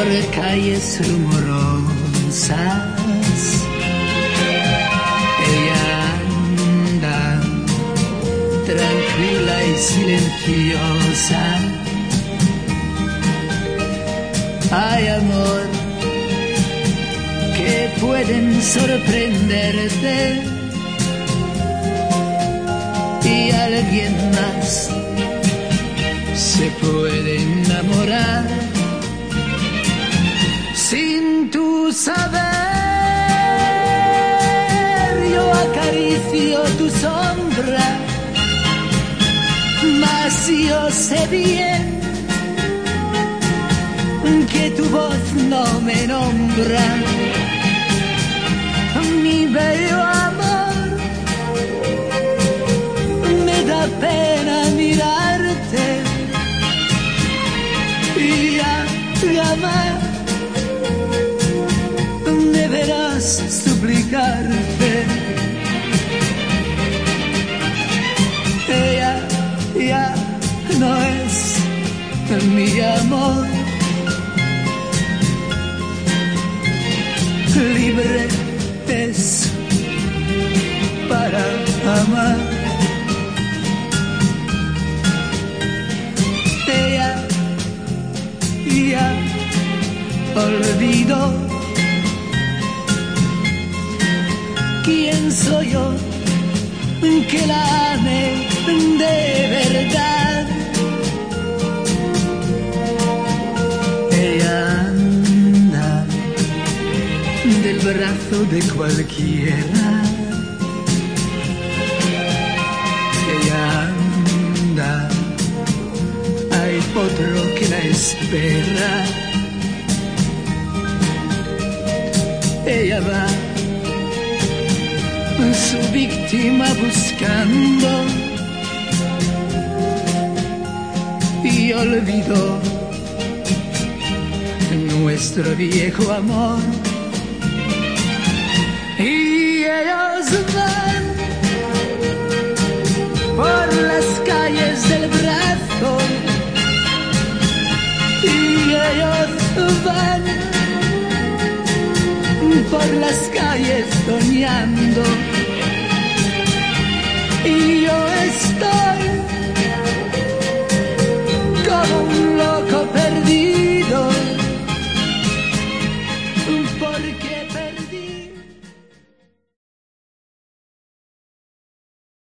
por calles rumorosas. Ella anda tranquila y silenciosa. Hay amor que pueden sorprenderte y alguien más se puede enamorar sin tu saber. Yo acaricio tu sombra, mas yo sé bien que tu voz no me nombra. Mi bello amor, me da pena mirarte y ya jamás deberás suplicarte. Ella ya no es mi amor. Libre es para amar. Ella ya olvidó quién soy yo, que la ame de verdad. Ella anda del brazo de cualquiera. Ella anda, hay otro que la espera. Ella va su víctima buscando y olvidó nuestro viejo amor. Y ellos van por las calles del brazo, y ellos van por las calles soñando.